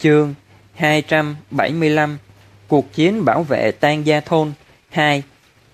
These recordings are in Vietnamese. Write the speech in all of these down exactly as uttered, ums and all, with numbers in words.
Chương hai trăm bảy mươi lăm. Cuộc chiến bảo vệ Tang Gia Thôn hai.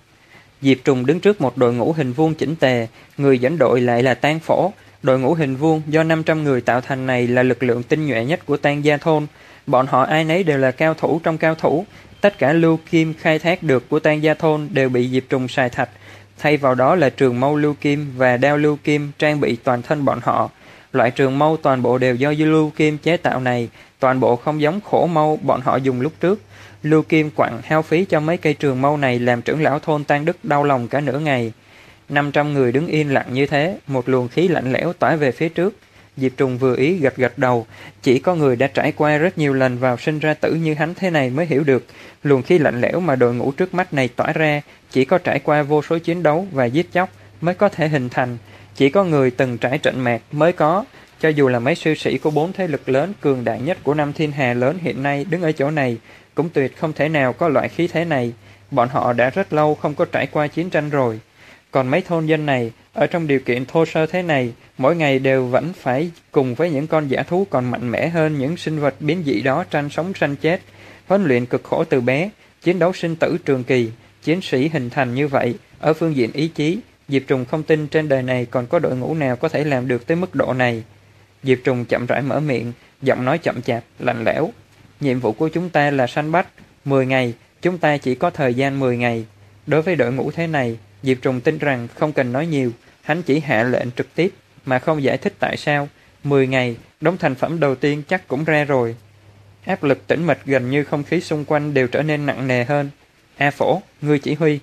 Diệp Trùng đứng trước một đội ngũ hình vuông chỉnh tề, người dẫn đội lại là Tang Phổ. Đội ngũ hình vuông do năm trăm người tạo thành này là lực lượng tinh nhuệ nhất của Tang Gia Thôn. Bọn họ ai nấy đều là cao thủ trong cao thủ. Tất cả lưu kim khai thác được của Tang Gia Thôn đều bị Diệp Trùng xài thạch. Thay vào đó là trường mâu lưu kim và đao lưu kim trang bị toàn thân bọn họ. Loại trường mâu toàn bộ đều do lưu kim chế tạo này, toàn bộ không giống khổ mâu bọn họ dùng lúc trước. Lưu kim quặng hao phí cho mấy cây trường mâu này làm trưởng lão thôn Tang Đức đau lòng cả nửa ngày. năm trăm người đứng yên lặng như thế, một luồng khí lạnh lẽo tỏa về phía trước. Diệp Trùng vừa ý gật gật đầu, chỉ có người đã trải qua rất nhiều lần vào sinh ra tử như hắn thế này mới hiểu được, luồng khí lạnh lẽo mà đội ngũ trước mắt này tỏa ra, chỉ có trải qua vô số chiến đấu và giết chóc mới có thể hình thành, chỉ có người từng trải trận mạc mới có. Cho dù là mấy sư sĩ của bốn thế lực lớn cường đại nhất của năm thiên hà lớn hiện nay đứng ở chỗ này, cũng tuyệt không thể nào có loại khí thế này. Bọn họ đã rất lâu không có trải qua chiến tranh rồi. Còn mấy thôn dân này, ở trong điều kiện thô sơ thế này, mỗi ngày đều vẫn phải cùng với những con dã thú còn mạnh mẽ hơn những sinh vật biến dị đó tranh sống tranh chết. Huấn luyện cực khổ từ bé, chiến đấu sinh tử trường kỳ, chiến sĩ hình thành như vậy. Ở phương diện ý chí, Diệp Trùng không tin trên đời này còn có đội ngũ nào có thể làm được tới mức độ này. Diệp Trùng chậm rãi mở miệng, giọng nói chậm chạp, lạnh lẽo. Nhiệm vụ của chúng ta là săn bắt. mười ngày, chúng ta chỉ có thời gian mười ngày. Đối với đội ngũ thế này, Diệp Trùng tin rằng không cần nói nhiều, hắn chỉ hạ lệnh trực tiếp mà không giải thích tại sao. mười ngày, đống thành phẩm đầu tiên chắc cũng ra rồi. Áp lực tĩnh mịch gần như không khí xung quanh đều trở nên nặng nề hơn. A Phổ, ngươi chỉ huy.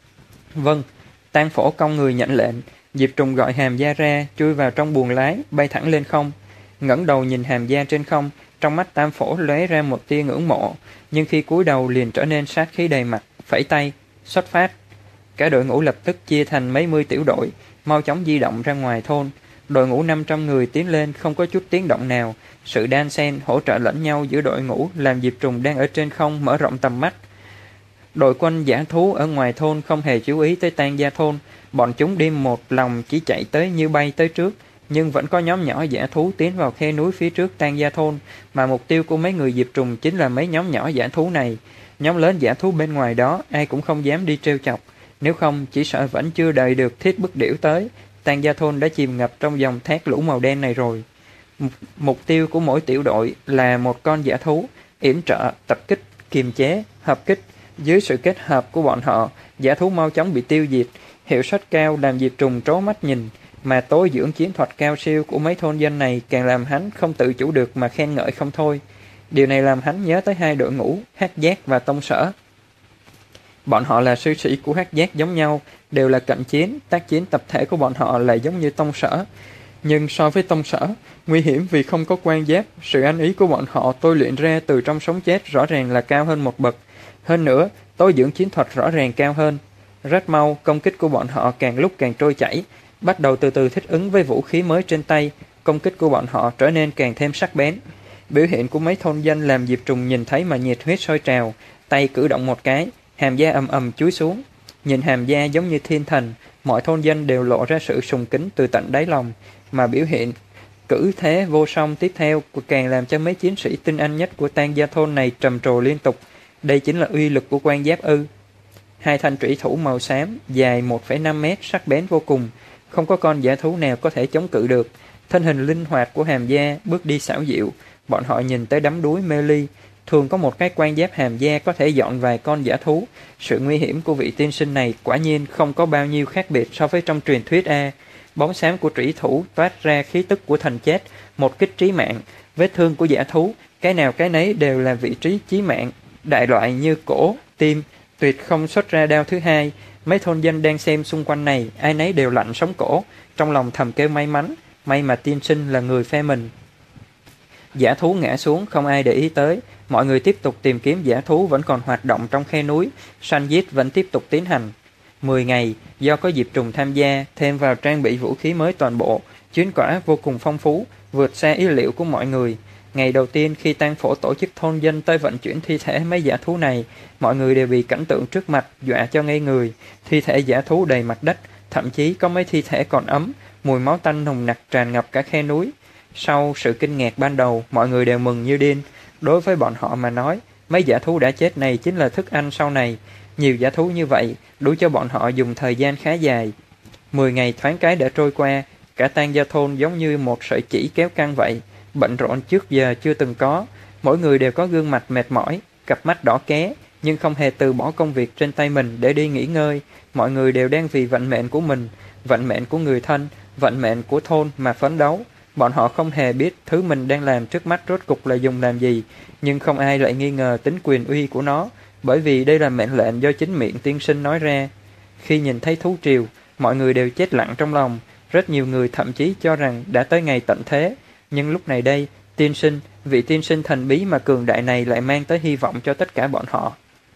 Vâng. Tang Phổ cong người nhận lệnh. Diệp Trùng gọi Hàm Gia ra, chui vào trong buồng lái, bay thẳng lên không. Ngẩng đầu nhìn Hàm Gia trên không, trong mắt Tam Phổ lóe ra một tia ngưỡng mộ, nhưng khi cúi đầu liền trở nên sát khí đầy mặt, phẩy tay, xuất phát. Cả đội ngũ lập tức chia thành mấy mươi tiểu đội, mau chóng di động ra ngoài thôn. Đội ngũ năm trăm người tiến lên không có chút tiếng động nào, sự đan xen hỗ trợ lẫn nhau giữa đội ngũ làm Diệp Trùng đang ở trên không mở rộng tầm mắt. Đội quân dã thú ở ngoài thôn không hề chú ý tới Tang Gia Thôn, bọn chúng đi một lòng chỉ chạy tới như bay tới trước, nhưng vẫn có nhóm nhỏ dã thú tiến vào khe núi phía trước Tang Gia Thôn, mà mục tiêu của mấy người Diệp Trùng chính là mấy nhóm nhỏ dã thú này. Nhóm lớn dã thú bên ngoài đó ai cũng không dám đi trêu chọc, nếu không chỉ sợ vẫn chưa đợi được thiết bức điểu tới, Tang Gia Thôn đã chìm ngập trong dòng thác lũ màu đen này rồi. Mục, mục tiêu của mỗi tiểu đội là một con dã thú, yểm trợ, tập kích, kiềm chế, hợp kích. Dưới sự kết hợp của bọn họ, dã thú mau chóng bị tiêu diệt, hiệu suất cao làm Diệp Trùng trố mắt nhìn, mà tối dưỡng chiến thuật cao siêu của mấy thôn dân này càng làm hắn không tự chủ được mà khen ngợi không thôi. Điều này làm hắn nhớ tới hai đội ngũ, Hắc Giác và Tông Sở. Bọn họ là sư sĩ của Hắc Giác giống nhau, đều là cận chiến, tác chiến tập thể của bọn họ lại giống như Tông Sở. Nhưng so với Tông Sở, nguy hiểm vì không có quan giáp, sự ăn ý của bọn họ tôi luyện ra từ trong sống chết rõ ràng là cao hơn một bậc. Hơn nữa, tối dưỡng chiến thuật rõ ràng cao hơn. Rất mau, công kích của bọn họ càng lúc càng trôi chảy, bắt đầu từ từ thích ứng với vũ khí mới trên tay, công kích của bọn họ trở nên càng thêm sắc bén. Biểu hiện của mấy thôn dân làm Diệp Trùng nhìn thấy mà nhiệt huyết sôi trào, tay cử động một cái, Hàm Gia ầm ầm chúi xuống. Nhìn Hàm Gia giống như thiên thần, mọi thôn dân đều lộ ra sự sùng kính từ tận đáy lòng, mà biểu hiện cử thế vô song tiếp theo càng làm cho mấy chiến sĩ tinh anh nhất của Tang Gia Thôn này trầm trồ liên tục. Đây chính là uy lực của quan giáp ư. Hai thanh trủy thủ màu xám, dài một phẩy năm mét, sắc bén vô cùng, không có con dã thú nào có thể chống cự được. Thân hình linh hoạt của Hàm Gia, bước đi xảo diệu, bọn họ nhìn tới đắm đuối mê ly. Thường có một cái quan giáp Hàm Gia có thể dọn vài con dã thú. Sự nguy hiểm của vị tiên sinh này quả nhiên không có bao nhiêu khác biệt so với trong truyền thuyết A. Bóng xám của trủy thủ toát ra khí tức của thần chết, một kích trí mạng. Vết thương của dã thú, cái nào cái nấy đều là vị trí chí mạng. Đại loại như cổ, tim, tuyệt không xuất ra đao thứ hai. Mấy thôn dân đang xem xung quanh này, ai nấy đều lạnh sống cổ, trong lòng thầm kêu may mắn, may mà tiên sinh là người phe mình. Dã thú ngã xuống không ai để ý tới, mọi người tiếp tục tìm kiếm dã thú vẫn còn hoạt động trong khe núi, săn giết vẫn tiếp tục tiến hành. mười ngày, do có Diệp Trùng tham gia, thêm vào trang bị vũ khí mới toàn bộ, chuyến quả vô cùng phong phú, vượt xa ý liệu của mọi người. Ngày đầu tiên khi Tang Phổ tổ chức thôn dân tới vận chuyển thi thể mấy dã thú này, mọi người đều bị cảnh tượng trước mặt dọa cho ngây người. Thi thể dã thú đầy mặt đất, thậm chí có mấy thi thể còn ấm, mùi máu tanh nồng nặc tràn ngập cả khe núi. Sau sự kinh ngạc ban đầu, mọi người đều mừng như điên. Đối với bọn họ mà nói, mấy dã thú đã chết này chính là thức ăn sau này. Nhiều dã thú như vậy, đủ cho bọn họ dùng thời gian khá dài. Mười ngày thoáng cái đã trôi qua, cả Tang Gia thôn giống như một sợi chỉ kéo căng vậy, bận rộn trước giờ chưa từng có. Mỗi người đều có gương mặt mệt mỏi, cặp mắt đỏ ké, nhưng không hề từ bỏ công việc trên tay mình để đi nghỉ ngơi. Mọi người đều đang vì vận mệnh của mình, vận mệnh của người thân, vận mệnh của thôn mà phấn đấu. Bọn họ không hề biết thứ mình đang làm trước mắt rốt cục là dùng làm gì, nhưng không ai lại nghi ngờ tính quyền uy của nó, bởi vì đây là mệnh lệnh do chính miệng tiên sinh nói ra. Khi nhìn thấy thú triều, mọi người đều chết lặng trong lòng, rất nhiều người thậm chí cho rằng đã tới ngày tận thế. Nhưng lúc này đây, tiên sinh, vị tiên sinh thần bí mà cường đại này lại mang tới hy vọng cho tất cả bọn họ.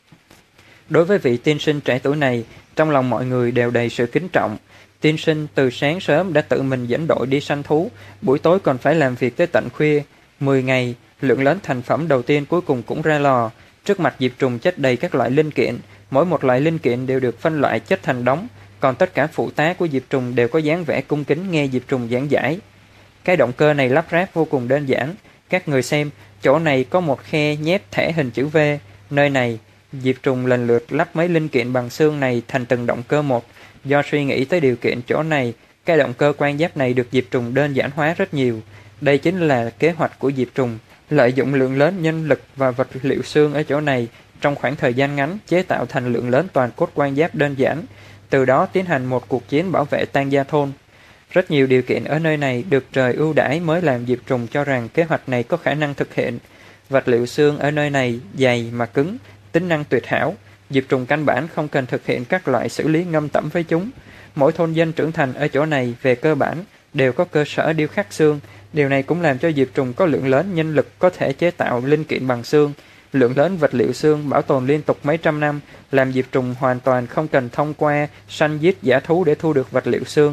Đối với vị tiên sinh trẻ tuổi này, trong lòng mọi người đều đầy sự kính trọng. Tiên sinh từ sáng sớm đã tự mình dẫn đội đi săn thú, buổi tối còn phải làm việc tới tận khuya. Mười ngày, lượng lớn thành phẩm đầu tiên cuối cùng cũng ra lò. Trước mặt Diệp Trùng chất đầy các loại linh kiện, mỗi một loại linh kiện đều được phân loại chất thành đống, còn tất cả phụ tá của Diệp Trùng đều có dáng vẻ cung kính nghe Diệp Trùng giảng giải. Cái động cơ này lắp ráp vô cùng đơn giản. Các người xem, chỗ này có một khe nhét thẻ hình chữ V. Nơi này, Diệp Trùng lần lượt lắp mấy linh kiện bằng xương này thành từng động cơ một. Do suy nghĩ tới điều kiện chỗ này, cái động cơ quan giáp này được Diệp Trùng đơn giản hóa rất nhiều. Đây chính là kế hoạch của Diệp Trùng, lợi dụng lượng lớn nhân lực và vật liệu xương ở chỗ này trong khoảng thời gian ngắn chế tạo thành lượng lớn toàn cốt quan giáp đơn giản, từ đó tiến hành một cuộc chiến bảo vệ Tang Gia thôn. Rất nhiều điều kiện ở nơi này được trời ưu đãi mới làm Diệp Trùng cho rằng kế hoạch này có khả năng thực hiện. Vật liệu xương ở nơi này dày mà cứng, tính năng tuyệt hảo. Diệp Trùng căn bản không cần thực hiện các loại xử lý ngâm tẩm với chúng. Mỗi thôn dân trưởng thành ở chỗ này về cơ bản đều có cơ sở điêu khắc xương. Điều này cũng làm cho Diệp Trùng có lượng lớn nhân lực có thể chế tạo linh kiện bằng xương. Lượng lớn vật liệu xương bảo tồn liên tục mấy trăm năm, làm Diệp Trùng hoàn toàn không cần thông qua săn giết dã thú để thu được vật liệu xương.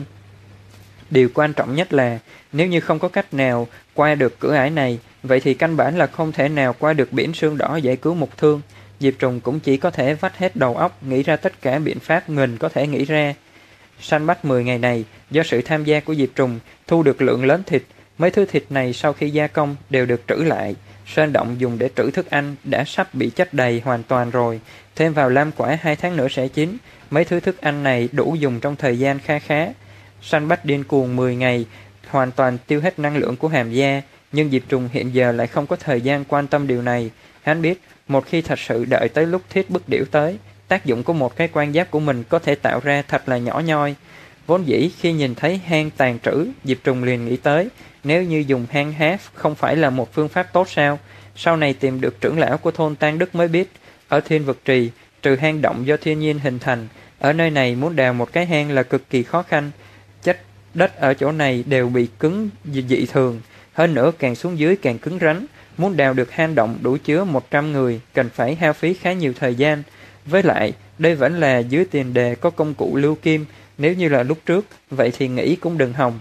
Điều quan trọng nhất là, nếu như không có cách nào qua được cửa ải này, vậy thì căn bản là không thể nào qua được biển sương đỏ giải cứu mục thương. Diệp Trùng cũng chỉ có thể vắt hết đầu óc nghĩ ra tất cả biện pháp mình có thể nghĩ ra. Săn bắt mười ngày này, do sự tham gia của Diệp Trùng, thu được lượng lớn thịt. Mấy thứ thịt này sau khi gia công đều được trữ lại. Sơn động dùng để trữ thức ăn đã sắp bị chất đầy hoàn toàn rồi. Thêm vào lam quả hai tháng nữa sẽ chín. Mấy thứ thức ăn này đủ dùng trong thời gian kha khá. Săn bắt điên cuồng mười ngày, hoàn toàn tiêu hết năng lượng của hàm gia. Nhưng Diệp Trùng hiện giờ lại không có thời gian quan tâm điều này. Hắn biết, một khi thật sự đợi tới lúc thiết bức điểu tới, tác dụng của một cái quan giáp của mình có thể tạo ra thật là nhỏ nhoi. Vốn dĩ khi nhìn thấy hang tàn trữ, Diệp Trùng liền nghĩ tới, nếu như dùng hang há không phải là một phương pháp tốt sao? Sau này tìm được trưởng lão của thôn Tang Đức mới biết, ở Thiên Vực Trì, trừ hang động do thiên nhiên hình thành, ở nơi này muốn đào một cái hang là cực kỳ khó khăn. Chất đất ở chỗ này đều bị cứng dị thường, hơn nữa càng xuống dưới càng cứng rắn. Muốn đào được hang động đủ chứa một trăm người, cần phải hao phí khá nhiều thời gian. Với lại, đây vẫn là dưới tiền đề có công cụ lưu kim, nếu như là lúc trước, vậy thì nghĩ cũng đừng hòng.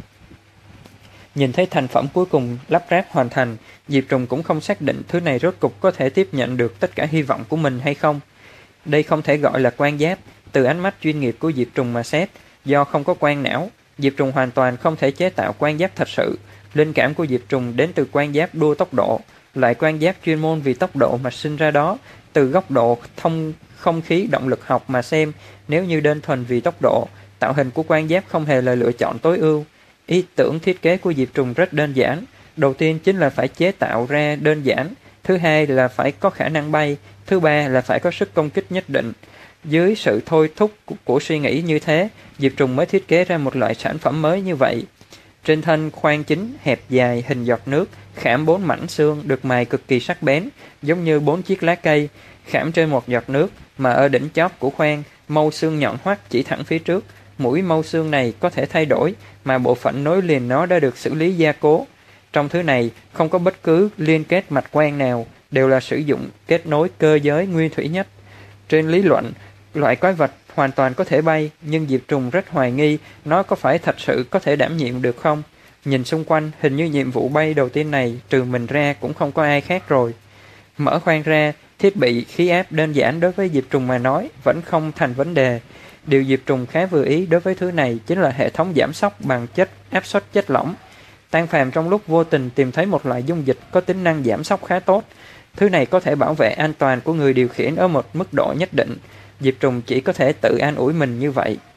Nhìn thấy thành phẩm cuối cùng lắp ráp hoàn thành, Diệp Trùng cũng không xác định thứ này rốt cục có thể tiếp nhận được tất cả hy vọng của mình hay không. Đây không thể gọi là quan giáp, từ ánh mắt chuyên nghiệp của Diệp Trùng mà xét, do không có quan não, Diệp Trùng hoàn toàn không thể chế tạo quan giáp thật sự. Linh cảm của Diệp Trùng đến từ quan giáp đua tốc độ, loại quan giáp chuyên môn vì tốc độ mà sinh ra đó. Từ góc độ thông không khí động lực học mà xem, nếu như đơn thuần vì tốc độ, tạo hình của quan giáp không hề là lựa chọn tối ưu. Ý tưởng thiết kế của Diệp Trùng rất đơn giản. Đầu tiên chính là phải chế tạo ra đơn giản, thứ hai là phải có khả năng bay, thứ ba là phải có sức công kích nhất định. Dưới sự thôi thúc của, của suy nghĩ như thế, Diệp Trùng mới thiết kế ra một loại sản phẩm mới như vậy. Trên thân khoan chính, hẹp dài, hình giọt nước, khảm bốn mảnh xương được mài cực kỳ sắc bén, giống như bốn chiếc lá cây, khảm trên một giọt nước, mà ở đỉnh chóp của khoan, mâu xương nhọn hoắt chỉ thẳng phía trước. Mũi mâu xương này có thể thay đổi, mà bộ phận nối liền nó đã được xử lý gia cố. Trong thứ này, không có bất cứ liên kết mạch quan nào, đều là sử dụng kết nối cơ giới nguyên thủy nhất. Trên lý luận, loại quái vật hoàn toàn có thể bay, nhưng Diệp Trùng rất hoài nghi nó có phải thật sự có thể đảm nhiệm được không. Nhìn xung quanh, hình như nhiệm vụ bay đầu tiên này trừ mình ra cũng không có ai khác rồi. Mở khoang ra, thiết bị khí áp đơn giản đối với Diệp Trùng mà nói vẫn không thành vấn đề. Điều Diệp Trùng khá vừa ý đối với thứ này chính là hệ thống giảm sóc bằng chất áp suất chất lỏng. Tang Phàm trong lúc vô tình tìm thấy một loại dung dịch có tính năng giảm sóc khá tốt. Thứ này có thể bảo vệ an toàn của người điều khiển ở một mức độ nhất định. Diệp Trùng chỉ có thể tự an ủi mình như vậy.